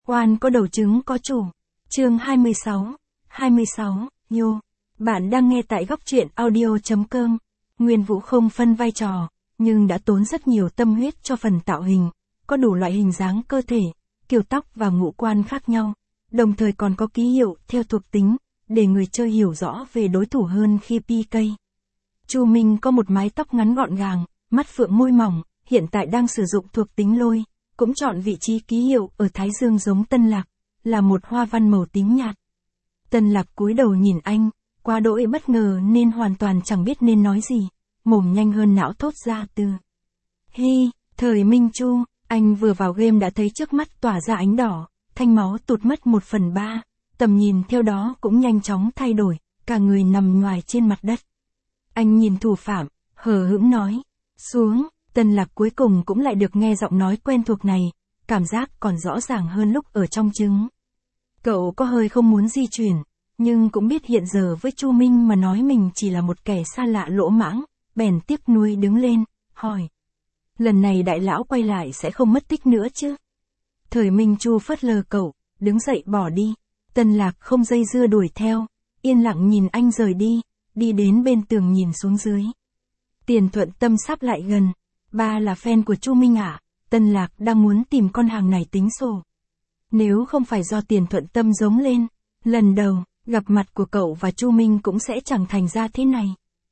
Oan có đầu trứng có chủ. Chương 26. Nhô. Bạn đang nghe tại góc truyện audio.com. Nguyên Vũ không phân vai trò, nhưng đã tốn rất nhiều tâm huyết cho phần tạo hình, có đủ loại hình dáng cơ thể, kiểu tóc và ngũ quan khác nhau, đồng thời còn có ký hiệu theo thuộc tính, để người chơi hiểu rõ về đối thủ hơn khi PK. Chu Minh có một mái tóc ngắn gọn gàng, mắt phượng môi mỏng, hiện tại đang sử dụng thuộc tính lôi, cũng chọn vị trí ký hiệu ở thái dương giống Tân Lạc, là một hoa văn màu tím nhạt. Tân Lạc cúi đầu nhìn anh, quá đỗi bất ngờ nên hoàn toàn chẳng biết nên nói gì, mồm nhanh hơn não thốt ra từ. Hi, thời Minh Chu, anh vừa vào game đã thấy trước mắt tỏa ra ánh đỏ, thanh máu tụt mất 1/3, tầm nhìn theo đó cũng nhanh chóng thay đổi, cả người nằm ngoài trên mặt đất. Anh nhìn thủ phạm, hờ hững nói, xuống. Tân Lạc cuối cùng cũng lại được nghe giọng nói quen thuộc này, cảm giác còn rõ ràng hơn lúc ở trong trứng. Cậu có hơi không muốn di chuyển, nhưng cũng biết hiện giờ với Chu Minh mà nói mình chỉ là một kẻ xa lạ lỗ mãng, bèn tiếc nuối đứng lên, hỏi. Lần này đại lão quay lại sẽ không mất tích nữa chứ? Thời Minh Chu phớt lờ cậu, đứng dậy bỏ đi. Tân Lạc không dây dưa đuổi theo, yên lặng nhìn anh rời đi, đi đến bên tường nhìn xuống dưới. Tiền Thuận Tâm sắp lại gần. Ba là fan của Chu Minh à? Tân Lạc đang muốn tìm con hàng này tính sổ. Nếu không phải do Tiền Thuận Tâm giống lên, lần đầu, gặp mặt của cậu và Chu Minh cũng sẽ chẳng thành ra thế này.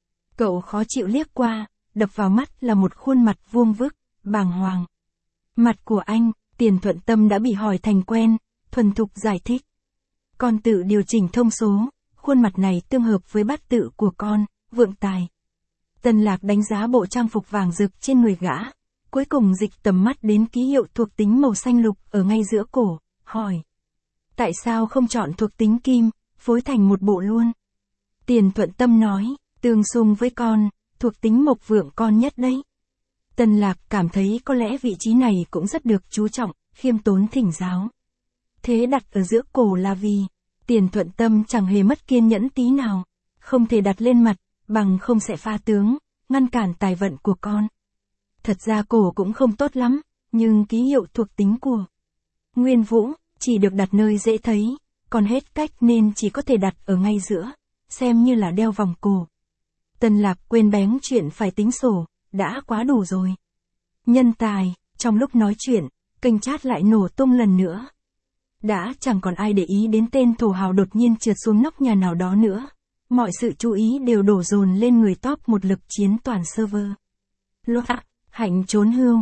Cậu khó chịu liếc qua, đập vào mắt là một khuôn mặt vuông vức, bàng hoàng. Mặt của anh, Tiền Thuận Tâm đã bị hỏi thành quen, thuần thục giải thích. Con tự điều chỉnh thông số, khuôn mặt này tương hợp với bát tự của con, vượng tài. Tân Lạc đánh giá bộ trang phục vàng rực trên người gã, cuối cùng dịch tầm mắt đến ký hiệu thuộc tính màu xanh lục ở ngay giữa cổ, hỏi. Tại sao không chọn thuộc tính kim, phối thành một bộ luôn? Tiền Thuận Tâm nói, tương xung với con, thuộc tính mộc vượng con nhất đấy. Tân Lạc cảm thấy có lẽ vị trí này cũng rất được chú trọng, khiêm tốn thỉnh giáo. Thế đặt ở giữa cổ là vì, Tiền Thuận Tâm chẳng hề mất kiên nhẫn tí nào, không thể đặt lên mặt, bằng không sẽ pha tướng, ngăn cản tài vận của con. Thật ra cổ cũng không tốt lắm, nhưng ký hiệu thuộc tính của Nguyên Vũ chỉ được đặt nơi dễ thấy, còn hết cách nên chỉ có thể đặt ở ngay giữa, xem như là đeo vòng cổ. Tân Lạc quên bén chuyện phải tính sổ, đã quá đủ rồi. Nhân tài, trong lúc nói chuyện, kênh chat lại nổ tung lần nữa. Đã chẳng còn ai để ý đến tên thổ hào đột nhiên trượt xuống nóc nhà nào đó nữa. Mọi sự chú ý đều đổ dồn lên người top một lực chiến toàn server. Loa, Hạnh trốn hưu,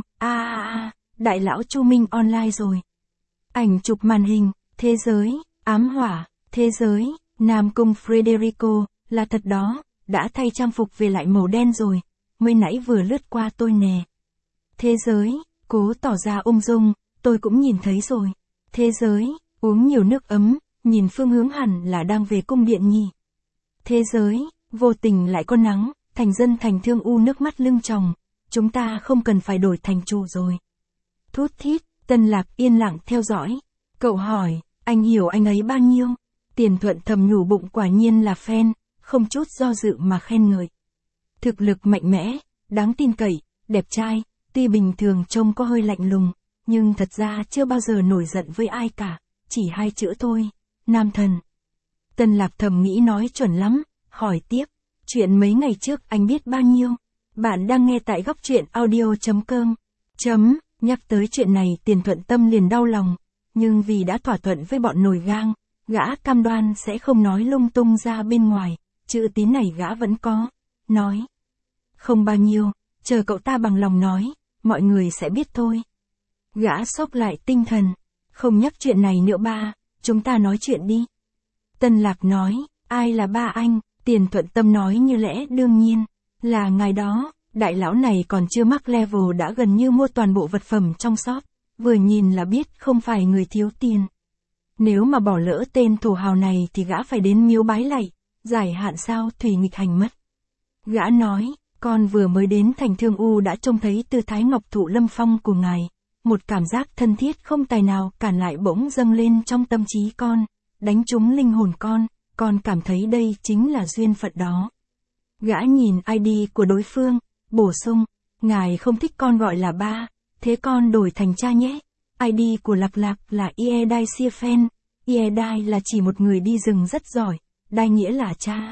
đại lão Chu Minh online rồi. Ảnh chụp màn hình, thế giới, ám hỏa, thế giới, Nam Cung Frederico, là thật đó, đã thay trang phục về lại màu đen rồi, mới nãy vừa lướt qua tôi nè. Thế giới, cố tỏ ra ung dung, tôi cũng nhìn thấy rồi. Thế giới, uống nhiều nước ấm, nhìn phương hướng hẳn là đang về cung điện nhỉ. Thế giới, vô tình lại có nắng, thành dân thành thương u nước mắt lưng tròng, chúng ta không cần phải đổi thành chủ rồi. Thút thít, Tân Lạc yên lặng theo dõi. Cậu hỏi, anh hiểu anh ấy bao nhiêu? Tiền Thuận thầm nhủ bụng quả nhiên là fan, không chút do dự mà khen ngợi. Thực lực mạnh mẽ, đáng tin cậy, đẹp trai, tuy bình thường trông có hơi lạnh lùng, nhưng thật ra chưa bao giờ nổi giận với ai cả, chỉ 2 chữ thôi, nam thần. Tân Lạc thầm nghĩ nói chuẩn lắm, hỏi tiếp, chuyện mấy ngày trước anh biết bao nhiêu? Bạn đang nghe tại góc truyện audio.com. Nhắc tới chuyện này Tiền Thuận Tâm liền đau lòng, nhưng vì đã thỏa thuận với bọn nổi gang, gã cam đoan sẽ không nói lung tung ra bên ngoài, chữ tín này gã vẫn có, nói. Không bao nhiêu, chờ cậu ta bằng lòng nói, mọi người sẽ biết thôi. Gã xốc lại tinh thần, không nhắc chuyện này nữa ba, chúng ta nói chuyện đi. Tân Lạc nói, ai là ba anh? Tiền Thuận Tâm nói như lẽ đương nhiên, là ngài đó, đại lão này còn chưa mắc level đã gần như mua toàn bộ vật phẩm trong shop, vừa nhìn là biết không phải người thiếu tiền. Nếu mà bỏ lỡ tên thổ hào này thì gã phải đến miếu bái lạy, giải hạn sao thủy nghịch hành mất. Gã nói, con vừa mới đến thành thương u đã trông thấy tư thái ngọc thụ lâm phong của ngài, một cảm giác thân thiết không tài nào cản lại bỗng dâng lên trong tâm trí con, đánh trúng linh hồn con cảm thấy đây chính là duyên phận đó. Gã nhìn ID của đối phương, bổ sung, ngài không thích con gọi là ba, thế con đổi thành cha nhé. ID của Lạc Lạc là Iedai Siefen. Iedai là chỉ một người đi rừng rất giỏi, Đai nghĩa là cha.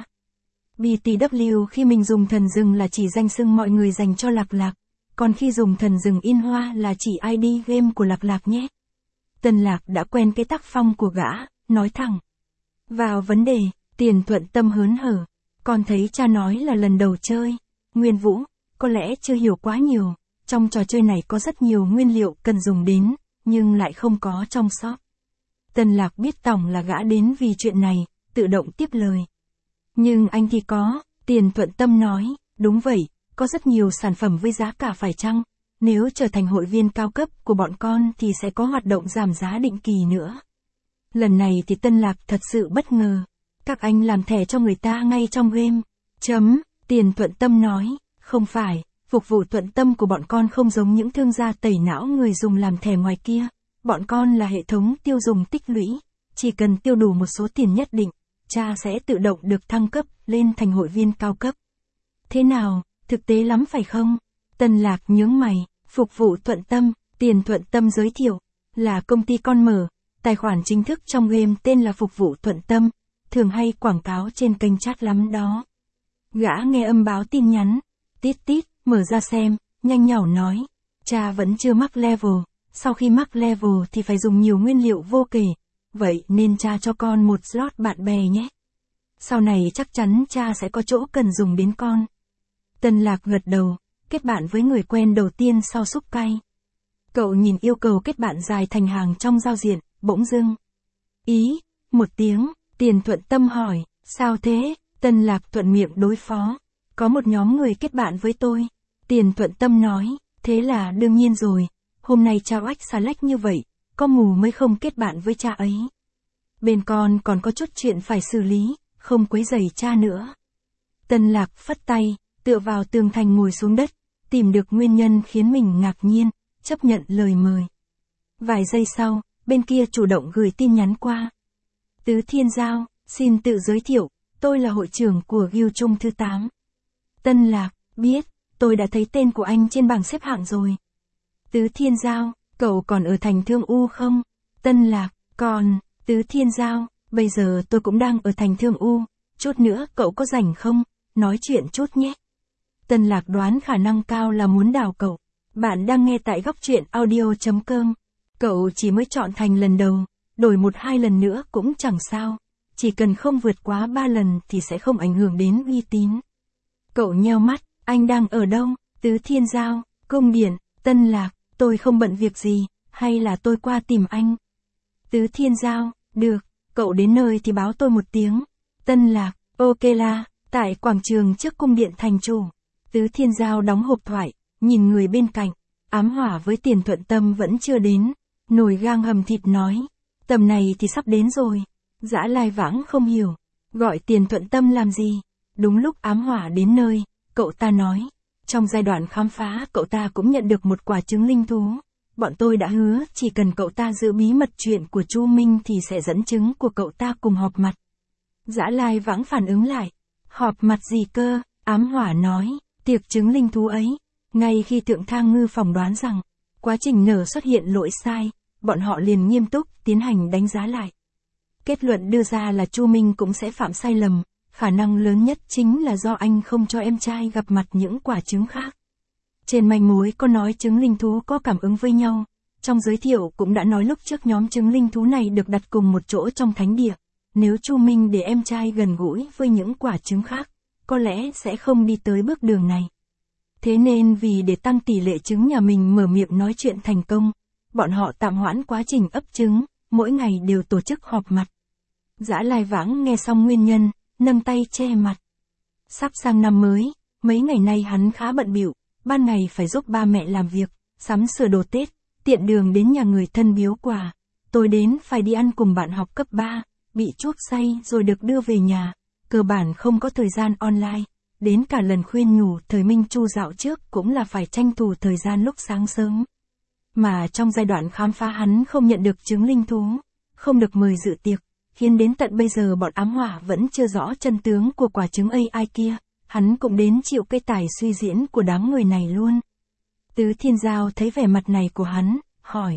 BTW khi mình dùng thần rừng là chỉ danh xưng mọi người dành cho Lạc Lạc, còn khi dùng thần rừng in hoa là chỉ ID game của Lạc Lạc nhé. Tân Lạc đã quen cái tác phong của gã, nói thẳng. Vào vấn đề, Tiền Thuận Tâm hớn hở. Con thấy cha nói là lần đầu chơi. Nguyên Vũ, có lẽ chưa hiểu quá nhiều. Trong trò chơi này có rất nhiều nguyên liệu cần dùng đến, nhưng lại không có trong shop. Tân Lạc biết tổng là gã đến vì chuyện này, tự động tiếp lời. Nhưng anh thì có, Tiền Thuận Tâm nói, đúng vậy, có rất nhiều sản phẩm với giá cả phải chăng. Nếu trở thành hội viên cao cấp của bọn con thì sẽ có hoạt động giảm giá định kỳ nữa. Lần này thì Tân Lạc thật sự bất ngờ. Các anh làm thẻ cho người ta ngay trong game. Tiền Thuận Tâm nói, không phải, phục vụ Thuận Tâm của bọn con không giống những thương gia tẩy não người dùng làm thẻ ngoài kia. Bọn con là hệ thống tiêu dùng tích lũy. Chỉ cần tiêu đủ một số tiền nhất định, cha sẽ tự động được thăng cấp lên thành hội viên cao cấp. Thế nào, thực tế lắm phải không? Tân Lạc nhướng mày, phục vụ Thuận Tâm, Tiền Thuận Tâm giới thiệu, là công ty con mở, tài khoản chính thức trong game tên là Phục vụ Thuận Tâm, thường hay quảng cáo trên kênh chat lắm đó. Gã nghe âm báo tin nhắn, tít tít, mở ra xem, nhanh nhảu nói, cha vẫn chưa mắc level, sau khi mắc level thì phải dùng nhiều nguyên liệu vô kể, vậy nên cha cho con một slot bạn bè nhé. Sau này chắc chắn cha sẽ có chỗ cần dùng đến con. Tân Lạc gật đầu, kết bạn với người quen đầu tiên sau xúc cay. Cậu nhìn yêu cầu kết bạn dài thành hàng trong giao diện, bỗng dưng. Một tiếng, Tiền Thuận Tâm hỏi, sao thế? Tân Lạc thuận miệng đối phó. Có một nhóm người kết bạn với tôi. Tiền Thuận Tâm nói, thế là đương nhiên rồi. Hôm nay cha oách xà lách như vậy, có mù mới không kết bạn với cha ấy. Bên con còn có chút chuyện phải xử lý, không quấy rầy cha nữa. Tân Lạc phất tay, tựa vào tường thành ngồi xuống đất, tìm được nguyên nhân khiến mình ngạc nhiên, chấp nhận lời mời. Vài giây sau, bên kia chủ động gửi tin nhắn qua. Tứ Thiên Giao, xin tự giới thiệu, tôi là hội trưởng của Guild Trung thứ 8. Tân Lạc, biết, tôi đã thấy tên của anh trên bảng xếp hạng rồi. Tứ Thiên Giao, cậu còn ở thành Thương U không? Tân Lạc, còn, Tứ Thiên Giao, bây giờ tôi cũng đang ở thành Thương U, chút nữa cậu có rảnh không? Nói chuyện chút nhé. Tân Lạc đoán khả năng cao là muốn đào cậu. Bạn đang nghe tại góc truyện audio.com. Cậu chỉ mới chọn thành lần đầu, đổi 1-2 lần nữa cũng chẳng sao. Chỉ cần không vượt quá 3 lần thì sẽ không ảnh hưởng đến uy tín. Cậu nheo mắt, anh đang ở đâu? Tứ Thiên Giao, Cung Điện, Tân Lạc, tôi không bận việc gì, hay là tôi qua tìm anh? Tứ Thiên Giao, được, cậu đến nơi thì báo tôi một tiếng. Tân Lạc, ok là, tại quảng trường trước cung điện thành chủ. Tứ Thiên Giao đóng hộp thoại, nhìn người bên cạnh, Ám Hỏa với Tiền Thuận Tâm vẫn chưa đến. Nồi gang hầm thịt nói, tầm này thì sắp đến rồi. Dã Lai Vãng không hiểu, gọi Tiền Thuận Tâm làm gì? Đúng lúc Ám Hỏa đến nơi, cậu ta nói, trong giai đoạn khám phá cậu ta cũng nhận được một quả trứng linh thú. Bọn tôi đã hứa chỉ cần cậu ta giữ bí mật chuyện của Chu Minh thì sẽ dẫn chứng của cậu ta cùng họp mặt. Dã Lai Vãng phản ứng lại, họp mặt gì cơ? Ám Hỏa nói, tiệc trứng linh thú ấy. Ngay khi Thượng Thang Ngư phỏng đoán rằng, quá trình nở xuất hiện lỗi sai, bọn họ liền nghiêm túc tiến hành đánh giá lại. Kết luận đưa ra là Chu Minh cũng sẽ phạm sai lầm, khả năng lớn nhất chính là do anh không cho em trai gặp mặt những quả trứng khác. Trên manh mối có nói trứng linh thú có cảm ứng với nhau, trong giới thiệu cũng đã nói lúc trước nhóm trứng linh thú này được đặt cùng một chỗ trong thánh địa. Nếu Chu Minh để em trai gần gũi với những quả trứng khác, có lẽ sẽ không đi tới bước đường này. Thế nên vì để tăng tỷ lệ trứng nhà mình mở miệng nói chuyện thành công, bọn họ tạm hoãn quá trình ấp trứng, mỗi ngày đều tổ chức họp mặt. Dã Lai Vãng nghe xong nguyên nhân, nâng tay che mặt. Sắp sang năm mới, mấy ngày nay hắn khá bận bịu, ban ngày phải giúp ba mẹ làm việc, sắm sửa đồ Tết, tiện đường đến nhà người thân biếu quà. Tối đến phải đi ăn cùng bạn học cấp 3, bị chuốc say rồi được đưa về nhà, cơ bản không có thời gian online. Đến cả lần khuyên nhủ thời Minh Chu dạo trước cũng là phải tranh thủ thời gian lúc sáng sớm. Mà trong giai đoạn khám phá hắn không nhận được trứng linh thú, không được mời dự tiệc, khiến đến tận bây giờ bọn Ám Hỏa vẫn chưa rõ chân tướng của quả trứng AI kia, hắn cũng đến chịu cái tài suy diễn của đám người này luôn. Tứ Thiên Giao thấy vẻ mặt này của hắn, hỏi,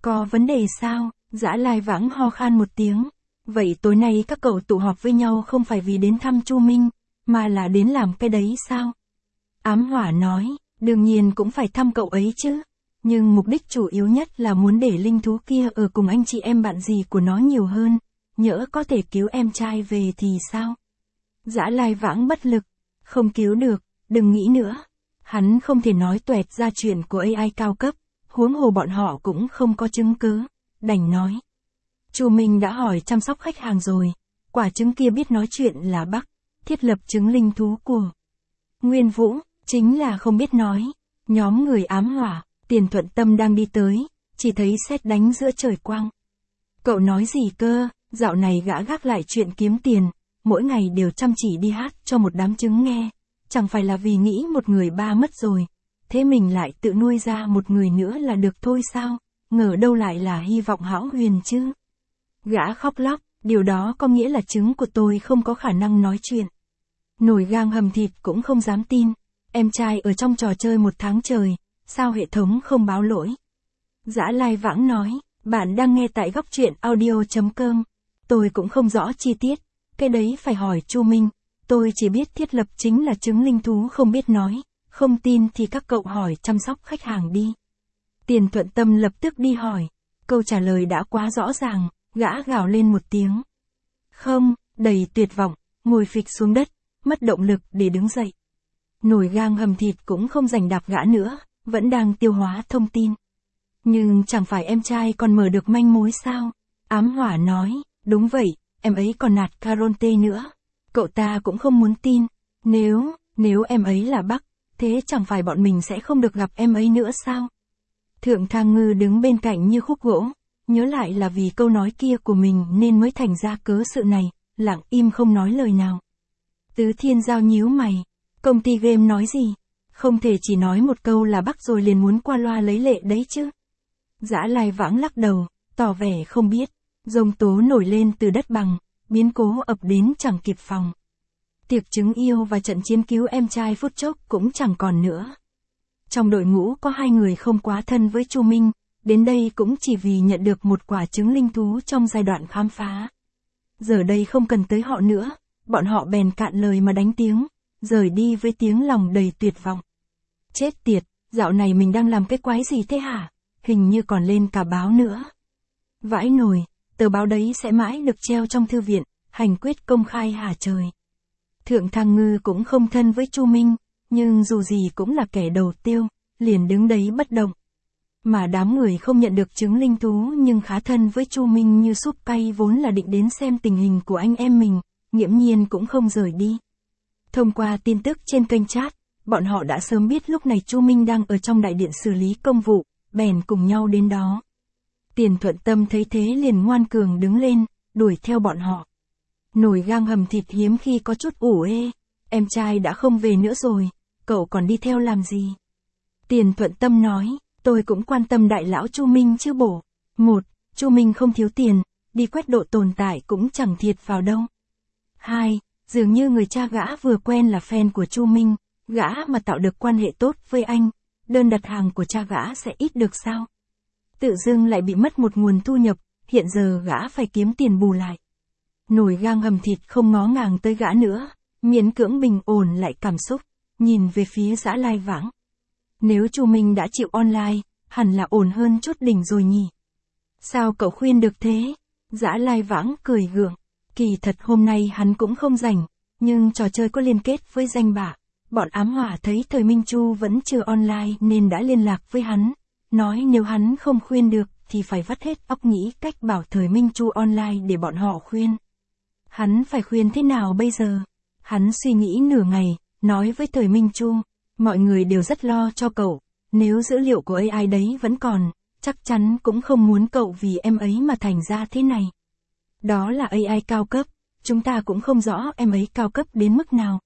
Có vấn đề sao? Dã Lai Vãng ho khan một tiếng. Vậy tối nay các cậu tụ họp với nhau không phải vì đến thăm Chu Minh, mà là đến làm cái đấy sao? Ám Hỏa nói, đương nhiên cũng phải thăm cậu ấy chứ. Nhưng mục đích chủ yếu nhất là muốn để linh thú kia ở cùng anh chị em bạn gì của nó nhiều hơn, nhỡ có thể cứu em trai về thì sao? Dã Lai Vãng bất lực, không cứu được, đừng nghĩ nữa. Hắn không thể nói tuẹt ra chuyện của AI cao cấp, huống hồ bọn họ cũng không có chứng cứ, đành nói. Chu Minh đã hỏi chăm sóc khách hàng rồi, quả trứng kia biết nói chuyện là Bắc, thiết lập trứng linh thú của Nguyên Vũ, chính là không biết nói. Nhóm người Ám Hỏa, Tiền Thuận Tâm đang đi tới, chỉ thấy sét đánh giữa trời quang. Cậu nói gì cơ, dạo này gã gác lại chuyện kiếm tiền, mỗi ngày đều chăm chỉ đi hát cho một đám trứng nghe, chẳng phải là vì nghĩ một người ba mất rồi, thế mình lại tự nuôi ra một người nữa là được thôi sao, ngờ đâu lại là hy vọng hão huyền chứ. Gã khóc lóc, điều đó có nghĩa là trứng của tôi không có khả năng nói chuyện. Nổi gang hầm thịt cũng không dám tin, em trai ở trong trò chơi 1 tháng trời, sao hệ thống không báo lỗi. Dã Lai Vãng nói, bạn đang nghe tại góc truyện audio.com, tôi cũng không rõ chi tiết, cái đấy phải hỏi Chu Minh, tôi chỉ biết thiết lập chính là trứng linh thú không biết nói, không tin thì các cậu hỏi chăm sóc khách hàng đi. Tiền Thuận Tâm lập tức đi hỏi, câu trả lời đã quá rõ ràng, gã gào lên một tiếng. Không, đầy tuyệt vọng, ngồi phịch xuống đất, mất động lực để đứng dậy. Nổi gang hầm thịt cũng không giành đạp gã nữa, vẫn đang tiêu hóa thông tin. Nhưng chẳng phải em trai còn mở được manh mối sao? Ám Hỏa nói, đúng vậy, em ấy còn nạt Caronte nữa. Cậu ta cũng không muốn tin, nếu em ấy là Bắc, thế chẳng phải bọn mình sẽ không được gặp em ấy nữa sao? Thượng Thang Ngư đứng bên cạnh như khúc gỗ, nhớ lại là vì câu nói kia của mình nên mới thành ra cớ sự này, lặng im không nói lời nào. Tứ Thiên Giao nhíu mày, công ty game nói gì? Không thể chỉ nói một câu là Bắc rồi liền muốn qua loa lấy lệ đấy chứ. Dã Lai Vãng lắc đầu, tỏ vẻ không biết, giông tố nổi lên từ đất bằng, biến cố ập đến chẳng kịp phòng. Tiệc trứng yêu và trận chiến cứu em trai phút chốc cũng chẳng còn nữa. Trong đội ngũ có 2 người không quá thân với Chu Minh, đến đây cũng chỉ vì nhận được một quả trứng linh thú trong giai đoạn khám phá. Giờ đây không cần tới họ nữa, bọn họ bèn cạn lời mà đánh tiếng, rời đi với tiếng lòng đầy tuyệt vọng. Chết tiệt, dạo này mình đang làm cái quái gì thế hả? Hình như còn lên cả báo nữa. Vãi nồi, tờ báo đấy sẽ mãi được treo trong thư viện, hành quyết công khai hả trời. Thượng Thang Ngư cũng không thân với Chu Minh, nhưng dù gì cũng là kẻ đầu tiêu, liền đứng đấy bất động. Mà đám người không nhận được trứng linh thú nhưng khá thân với Chu Minh như súp cay vốn là định đến xem tình hình của anh em mình, nghiễm nhiên cũng không rời đi. Thông qua tin tức trên kênh chat, bọn họ đã sớm biết lúc này Chu Minh đang ở trong đại điện xử lý công vụ, bèn cùng nhau đến đó. Tiền Thuận Tâm thấy thế liền ngoan cường đứng lên, đuổi theo bọn họ. Nổi gang hầm thịt hiếm khi có chút ủ ê, em trai đã không về nữa rồi, cậu còn đi theo làm gì? Tiền Thuận Tâm nói, tôi cũng quan tâm đại lão Chu Minh chứ bổ. 1. Chu Minh không thiếu tiền, đi quét độ tồn tại cũng chẳng thiệt vào đâu. 2. Dường như người cha gã vừa quen là fan của Chu Minh, gã mà tạo được quan hệ tốt với anh, đơn đặt hàng của cha gã sẽ ít được sao? Tự dưng lại bị mất một nguồn thu nhập, hiện giờ gã phải kiếm tiền bù lại. Nổi gang hầm thịt không ngó ngàng tới gã nữa, miễn cưỡng bình ổn lại cảm xúc, nhìn về phía Dã Lai Vãng. Nếu Chu Minh đã chịu online, hẳn là ổn hơn chút đỉnh rồi nhỉ. Sao cậu khuyên được thế? Dã Lai Vãng cười gượng. Kỳ thật hôm nay hắn cũng không rảnh, nhưng trò chơi có liên kết với danh bạ. Bọn Ám Hỏa thấy Thời Minh Chu vẫn chưa online nên đã liên lạc với hắn. Nói nếu hắn không khuyên được thì phải vắt hết óc nghĩ cách bảo Thời Minh Chu online để bọn họ khuyên. Hắn phải khuyên thế nào bây giờ? Hắn suy nghĩ nửa ngày, nói với Thời Minh Chu, mọi người đều rất lo cho cậu, nếu dữ liệu của AI đấy vẫn còn, chắc chắn cũng không muốn cậu vì em ấy mà thành ra thế này. Đó là AI cao cấp, chúng ta cũng không rõ em ấy cao cấp đến mức nào.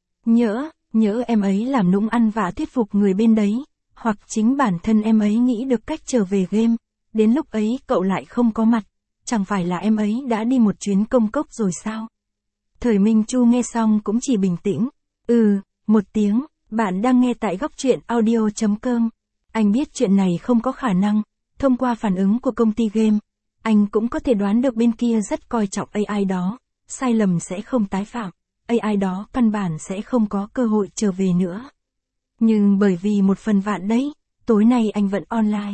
Nhỡ em ấy làm nũng ăn vạ thuyết phục người bên đấy, hoặc chính bản thân em ấy nghĩ được cách trở về game, đến lúc ấy cậu lại không có mặt, chẳng phải là em ấy đã đi một chuyến công cốc rồi sao? Thời Minh Chu nghe xong cũng chỉ bình tĩnh, một tiếng, bạn đang nghe tại góc truyện audio.com, anh biết chuyện này không có khả năng, Thông qua phản ứng của công ty game, anh cũng có thể đoán được bên kia rất coi trọng AI đó, sai lầm sẽ không tái phạm, AI đó căn bản sẽ không có cơ hội trở về nữa. Nhưng bởi vì một phần vạn đấy, tối nay anh vẫn online.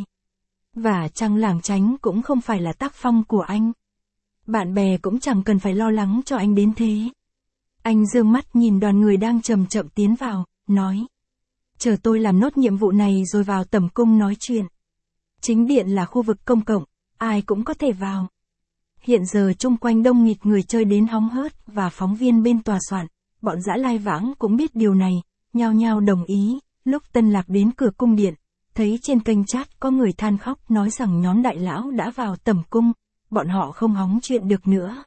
Và chăng lảng tránh cũng không phải là tác phong của anh. Bạn bè cũng chẳng cần phải lo lắng cho anh đến thế. Anh dương mắt nhìn đoàn người đang chậm chậm tiến vào, nói. Chờ tôi làm nốt nhiệm vụ này rồi vào tẩm cung nói chuyện. Chính điện là khu vực công cộng, ai cũng có thể vào. Hiện giờ chung quanh đông nghịt người chơi đến hóng hớt và phóng viên bên tòa soạn, bọn dã lai vãng cũng biết điều này, nhao nhao đồng ý. Lúc Tân Lạc đến cửa cung điện, thấy trên kênh chat có người than khóc nói rằng nhóm đại lão đã vào tẩm cung, bọn họ không hóng chuyện được nữa.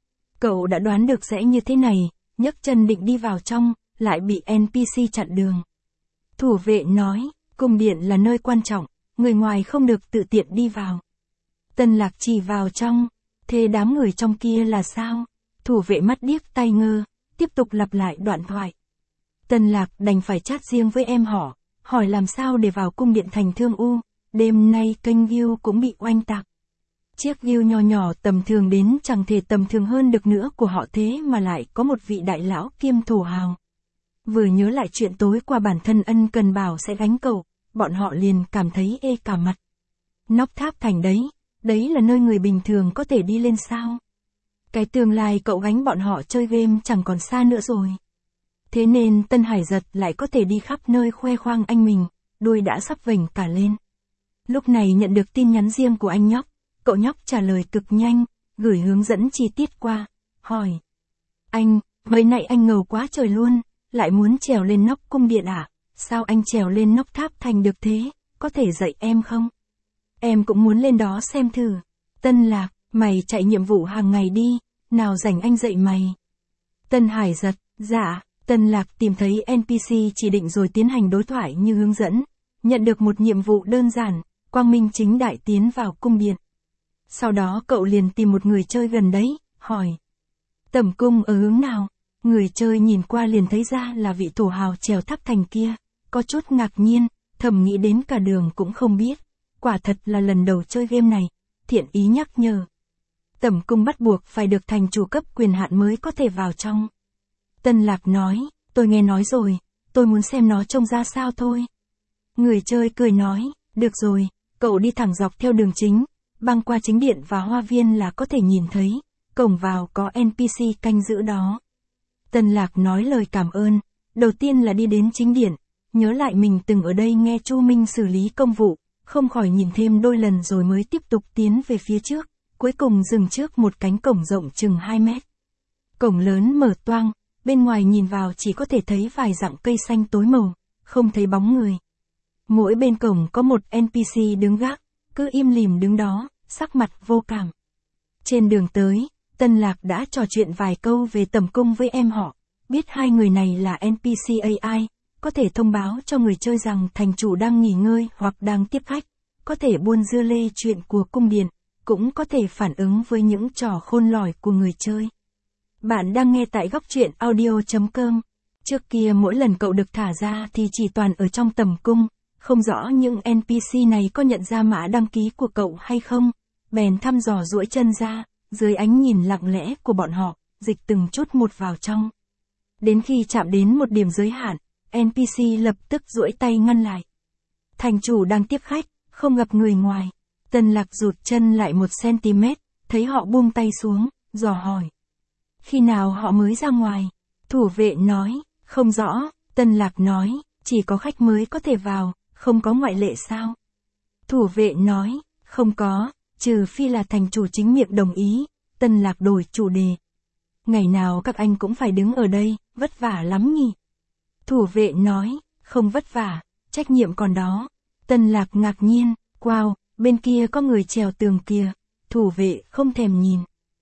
Cậu đã đoán được sẽ như thế này, nhấc chân định đi vào trong, lại bị NPC chặn đường. Thủ vệ nói, cung điện là nơi quan trọng, người ngoài không được tự tiện đi vào. Tân Lạc chỉ vào trong, thế đám người trong kia là sao? Thủ vệ mắt điếc tai ngơ, tiếp tục lặp lại đoạn thoại. Tân Lạc đành phải chat riêng với em họ, hỏi làm sao để vào cung điện Thành Thương U, đêm nay kênh view cũng bị oanh tạc. Chiếc view nho nhỏ tầm thường đến chẳng thể tầm thường hơn được nữa của họ thế mà lại có một vị đại lão kiêm thổ hào. Vừa nhớ lại chuyện tối qua bản thân ân cần bảo sẽ gánh cậu, bọn họ liền cảm thấy ê cả mặt. Nóc tháp thành đấy là nơi người bình thường có thể đi lên sao? Cái tương lai cậu gánh bọn họ chơi game chẳng còn xa nữa rồi. Thế nên Tân Hải Giật lại có thể đi khắp nơi khoe khoang anh mình, đuôi đã sắp vểnh cả lên. Lúc này nhận được tin nhắn riêng của anh nhóc, cậu nhóc trả lời cực nhanh, gửi hướng dẫn chi tiết qua, hỏi. Anh, mấy nãy anh ngầu quá trời luôn, lại muốn trèo lên nóc cung điện à? Sao anh trèo lên nóc tháp thành được thế, có thể dạy em không? Em cũng muốn lên đó xem thử. Tân Lạc, mày chạy nhiệm vụ hàng ngày đi, nào rảnh anh dạy mày. Tân Hải Giật, dạ. Tân Lạc tìm thấy NPC chỉ định rồi tiến hành đối thoại như hướng dẫn, nhận được một nhiệm vụ đơn giản, quang minh chính đại tiến vào cung điện. Sau đó cậu liền tìm một người chơi gần đấy, hỏi. Tẩm cung ở hướng nào? Người chơi nhìn qua liền thấy ra là vị thổ hào trèo tháp thành kia, có chút ngạc nhiên, thầm nghĩ đến cả đường cũng không biết. Quả thật là lần đầu chơi game này, thiện ý nhắc nhở. Tẩm cung bắt buộc phải được thành chủ cấp quyền hạn mới có thể vào trong. Tân Lạc nói, tôi nghe nói rồi, tôi muốn xem nó trông ra sao thôi. Người chơi cười nói, được rồi, cậu đi thẳng dọc theo đường chính, băng qua chính điện và hoa viên là có thể nhìn thấy, cổng vào có NPC canh giữ đó. Tân Lạc nói lời cảm ơn, đầu tiên là đi đến chính điện, nhớ lại mình từng ở đây nghe Chu Minh xử lý công vụ, không khỏi nhìn thêm đôi lần rồi mới tiếp tục tiến về phía trước, cuối cùng dừng trước một cánh cổng rộng chừng 2 mét. Cổng lớn mở toang, bên ngoài nhìn vào chỉ có thể thấy vài dặm cây xanh tối màu, không thấy bóng người. Mỗi bên cổng có một NPC đứng gác, cứ im lìm đứng đó, sắc mặt vô cảm. Trên đường tới, Tân Lạc đã trò chuyện vài câu về tẩm cung với em họ, biết hai người này là NPC AI, có thể thông báo cho người chơi rằng thành chủ đang nghỉ ngơi hoặc đang tiếp khách, có thể buôn dưa lê chuyện của cung điện, cũng có thể phản ứng với những trò khôn lỏi của người chơi. Bạn đang nghe tại góc truyện audio.com. Trước kia mỗi lần cậu được thả ra thì chỉ toàn ở trong tẩm cung, không rõ những NPC này có nhận ra mã đăng ký của cậu hay không, bèn thăm dò duỗi chân ra, dưới ánh nhìn lặng lẽ của bọn họ, dịch từng chút một vào trong. Đến khi chạm đến một điểm giới hạn, NPC lập tức duỗi tay ngăn lại. Thành chủ đang tiếp khách, không gặp người ngoài. Tân Lạc rụt chân lại 1 cm, thấy họ buông tay xuống, dò hỏi. Khi nào họ mới ra ngoài? Thủ vệ nói, không rõ. Tân Lạc nói, chỉ có khách mới có thể vào, không có ngoại lệ sao? Thủ vệ nói, không có, trừ phi là thành chủ chính miệng đồng ý. Tân Lạc đổi chủ đề. Ngày nào các anh cũng phải đứng ở đây, vất vả lắm nhỉ? Thủ vệ nói, không vất vả, trách nhiệm còn đó. Tân Lạc ngạc nhiên, wow, bên kia có người trèo tường kìa. Thủ vệ không thèm nhìn.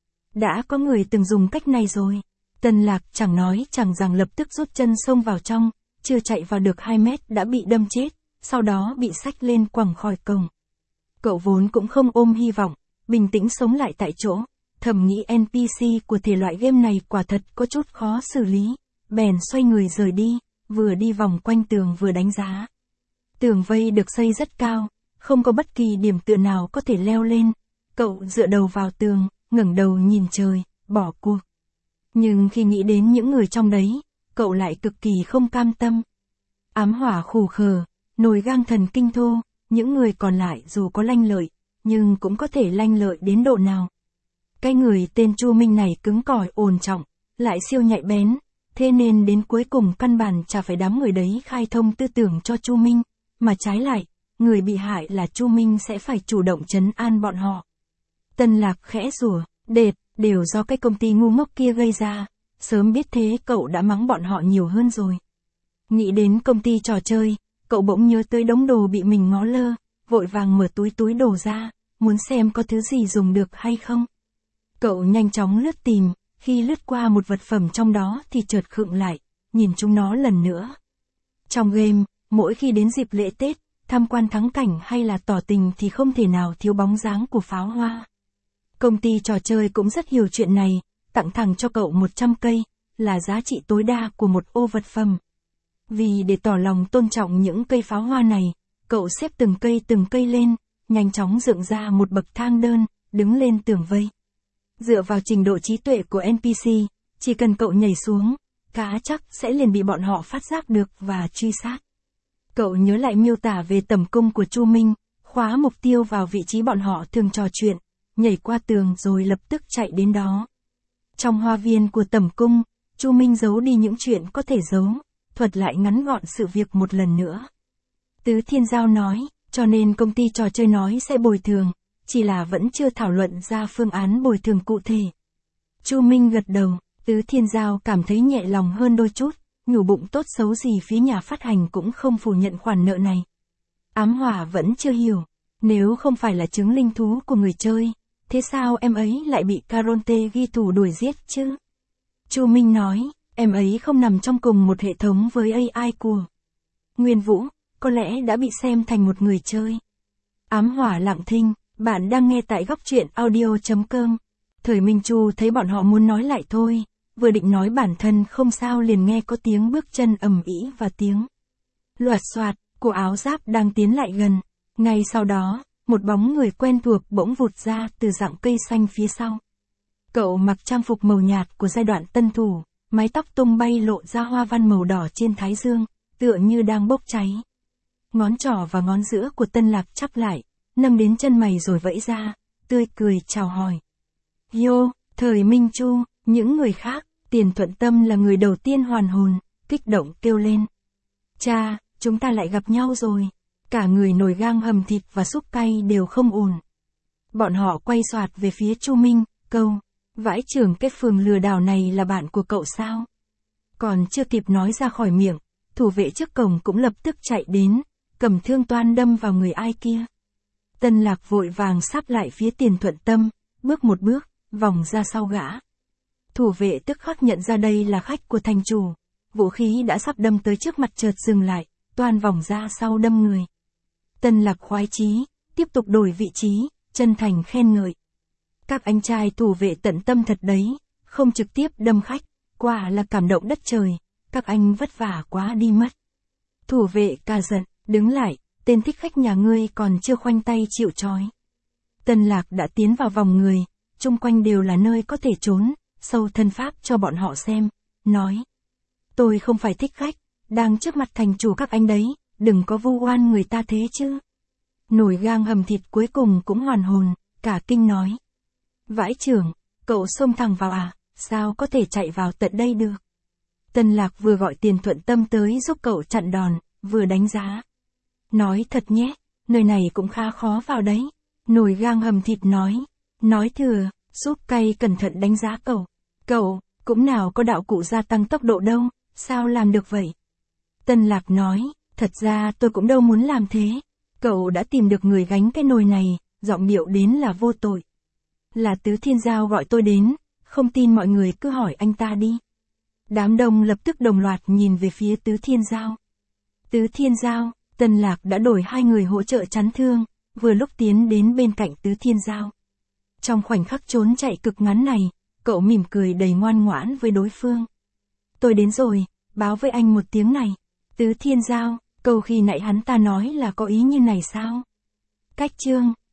Đã có người từng dùng cách này rồi. Tân Lạc chẳng nói chẳng rằng lập tức rút chân xông vào trong, chưa chạy vào được 2 mét đã bị đâm chết, sau đó bị xách lên quẳng khỏi cổng. Cậu vốn cũng không ôm hy vọng, bình tĩnh sống lại tại chỗ, thầm nghĩ NPC của thể loại game này quả thật có chút khó xử lý, bèn xoay người rời đi, vừa đi vòng quanh tường vừa đánh giá. Tường vây được xây rất cao, không có bất kỳ điểm tựa nào có thể leo lên. Cậu dựa đầu vào tường, ngẩng đầu nhìn trời, bỏ cuộc. Nhưng khi nghĩ đến những người trong đấy, cậu lại cực kỳ không cam tâm. Ám hỏa khù khờ, nồi gang thần kinh thô, những người còn lại dù có lanh lợi, nhưng cũng có thể lanh lợi đến độ nào. Cái người tên Chu Minh này cứng cỏi ổn trọng, lại siêu nhạy bén, thế nên đến cuối cùng căn bản chả phải đám người đấy khai thông tư tưởng cho Chu Minh, mà trái lại, người bị hại là Chu Minh sẽ phải chủ động trấn an bọn họ. Tân Lạc khẽ rủa, đệt, đều do cái công ty ngu ngốc kia gây ra, sớm biết thế cậu đã mắng bọn họ nhiều hơn rồi. Nghĩ đến công ty trò chơi, cậu bỗng nhớ tới đống đồ bị mình ngó lơ, vội vàng mở túi đồ ra, muốn xem có thứ gì dùng được hay không. Cậu nhanh chóng lướt tìm, khi lướt qua một vật phẩm trong đó thì chợt khựng lại, nhìn chúng nó lần nữa. Trong game, mỗi khi đến dịp lễ Tết, tham quan thắng cảnh hay là tỏ tình thì không thể nào thiếu bóng dáng của pháo hoa. Công ty trò chơi cũng rất hiểu chuyện này, tặng thẳng cho cậu 100 cây, là giá trị tối đa của một ô vật phẩm. Vì để tỏ lòng tôn trọng những cây pháo hoa này, cậu xếp từng cây lên, nhanh chóng dựng ra một bậc thang đơn, đứng lên tường vây. Dựa vào trình độ trí tuệ của NPC, chỉ cần cậu nhảy xuống, cá chắc sẽ liền bị bọn họ phát giác được và truy sát. Cậu nhớ lại miêu tả về tẩm cung của Chu Minh, khóa mục tiêu vào vị trí bọn họ thường trò chuyện, nhảy qua tường rồi lập tức chạy đến đó. Trong hoa viên của tẩm cung, Chu Minh giấu đi những chuyện có thể giấu, thuật lại ngắn gọn sự việc một lần nữa. Tứ Thiên Giao nói, cho nên công ty trò chơi nói sẽ bồi thường, chỉ là vẫn chưa thảo luận ra phương án bồi thường cụ thể. Chu Minh gật đầu, Tứ Thiên Giao cảm thấy nhẹ lòng hơn đôi chút, nhủ bụng tốt xấu gì phía nhà phát hành cũng không phủ nhận khoản nợ này. Ám Hỏa vẫn chưa hiểu, nếu không phải là chứng linh thú của người chơi, thế sao em ấy lại bị Caronte ghi thủ đuổi giết chứ? Chu Minh nói, em ấy không nằm trong cùng một hệ thống với AI của Nguyên Vũ, có lẽ đã bị xem thành một người chơi. Ám Hỏa lặng thinh, bạn đang nghe tại góc truyện audio.com. Thời Minh Chu thấy bọn họ muốn nói lại thôi, vừa định nói bản thân không sao liền nghe có tiếng bước chân ầm ĩ và tiếng loạt soạt của áo giáp đang tiến lại gần. Ngay sau đó, một bóng người quen thuộc bỗng vụt ra từ rặng cây xanh phía sau. Cậu mặc trang phục màu nhạt của giai đoạn tân thủ, mái tóc tung bay lộ ra hoa văn màu đỏ trên thái dương, tựa như đang bốc cháy. Ngón trỏ và ngón giữa của Tân Lạc chắp lại, nâng đến chân mày rồi vẫy ra, tươi cười chào hỏi. Yo, Thời Minh Chu, những người khác, Tiền Thuận Tâm là người đầu tiên hoàn hồn, kích động kêu lên. Cha, chúng ta lại gặp nhau rồi. Cả người nồi gang hầm thịt và súp cay đều không ổn. Bọn họ quay xoạt về phía Chu Minh, câu, vãi trưởng cái phường lừa đảo này là bạn của cậu sao? Còn chưa kịp nói ra khỏi miệng, thủ vệ trước cổng cũng lập tức chạy đến, cầm thương toan đâm vào người ai kia. Tân Lạc vội vàng sáp lại phía Tiền Thuận Tâm, bước một bước, vòng ra sau gã. Thủ vệ tức khắc nhận ra đây là khách của thành chủ, vũ khí đã sắp đâm tới trước mặt chợt dừng lại, toan vòng ra sau đâm người. Tân Lạc khoái chí, tiếp tục đổi vị trí, chân thành khen ngợi. Các anh trai thủ vệ tận tâm thật đấy, không trực tiếp đâm khách, quả là cảm động đất trời, các anh vất vả quá đi mất. Thủ vệ cả giận, đứng lại, tên thích khách nhà ngươi còn chưa khoanh tay chịu trói. Tân Lạc đã tiến vào vòng người, chung quanh đều là nơi có thể trốn, sâu thân pháp cho bọn họ xem, nói. Tôi không phải thích khách, đang trước mặt thành chủ các anh đấy, đừng có vu oan người ta thế chứ. Nồi gang hầm thịt cuối cùng cũng hoàn hồn, cả kinh nói. Vãi trưởng, cậu xông thẳng vào à, sao có thể chạy vào tận đây được? Tân Lạc vừa gọi Tiền Thuận Tâm tới giúp cậu chặn đòn, vừa đánh giá. Nói thật nhé, nơi này cũng khá khó vào đấy. Nồi gang hầm thịt nói thừa, giúp cay cẩn thận đánh giá cậu. Cậu, cũng nào có đạo cụ gia tăng tốc độ đâu, sao làm được vậy? Tân Lạc nói, thật ra tôi cũng đâu muốn làm thế. Cậu đã tìm được người gánh cái nồi này, giọng điệu đến là vô tội. Là Tứ Thiên Giao gọi tôi đến, không tin mọi người cứ hỏi anh ta đi. Đám đông lập tức đồng loạt nhìn về phía Tứ Thiên Giao. Tứ Thiên Giao, Tân Lạc đã đổi hai người hỗ trợ chắn thương, vừa lúc tiến đến bên cạnh Tứ Thiên Giao. Trong khoảnh khắc trốn chạy cực ngắn này, cậu mỉm cười đầy ngoan ngoãn với đối phương. Tôi đến rồi, báo với anh một tiếng này. Tứ Thiên Giao, câu khi nãy hắn ta nói là có ý như này sao? Cách chương